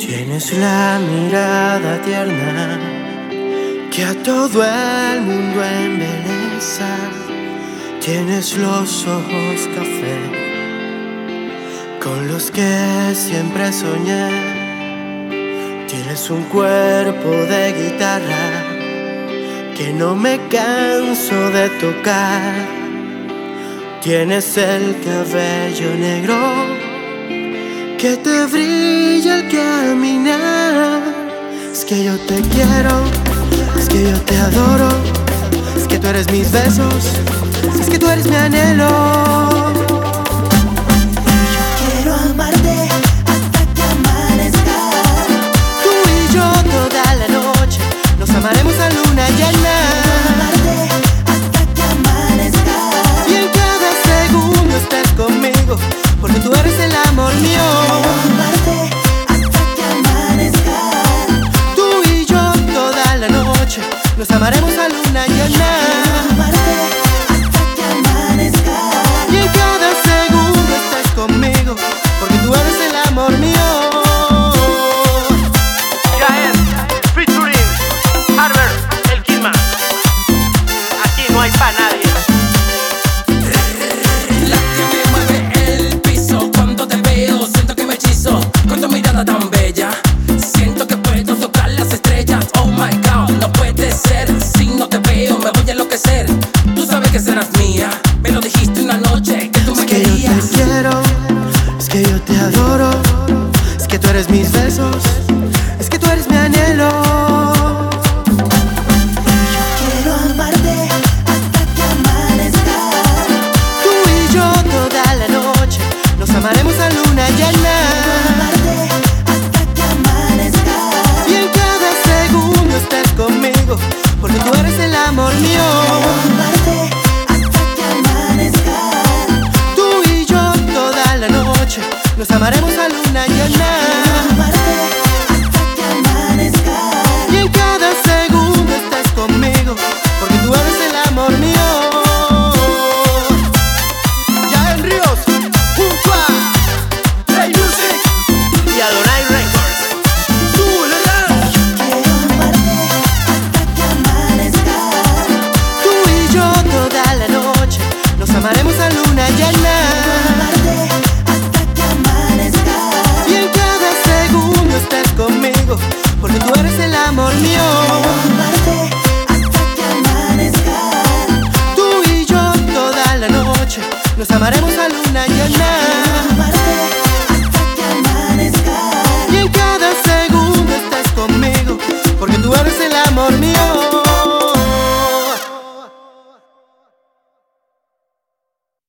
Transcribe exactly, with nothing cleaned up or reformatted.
Tienes la mirada tierna que a todo el mundo embeleza. Tienes los ojos café con los que siempre soñé. Tienes un cuerpo de guitarra que no me canso de tocar. Tienes el cabello negro que te brilla al caminar. Es que yo te quiero, es que yo te adoro, es que tú eres mis besos, es que tú eres mi anhelo. Yo quiero amarte hasta que amanezca. Tú y yo toda la noche nos amaremos a luna llena. Amarte hasta que amanezca. Y en cada segundo estés conmigo, porque tú eres el amor mío. Quiero amarte hasta que amanezca. Tú y yo toda la noche nos amaremos a luna llena. Amarte hasta que amanezca. Y en cada segundo estés conmigo, porque tú eres el amor mío. Jael, featuring Harvard, el Kidman. Aquí no hay pa' nadie. La que me mueve el piso cuando te veo, siento que me hechizo con tu mirada tan bella. Siento que puedo tocar las estrellas. Oh my God, no puede ser. Si no te veo me voy a enloquecer. Tú sabes que serás mía. Me lo dijiste una noche que tú me Es que yo querías. te quiero, es que yo te adoro, es que tú eres mis besos, es que tú eres mi anhelo.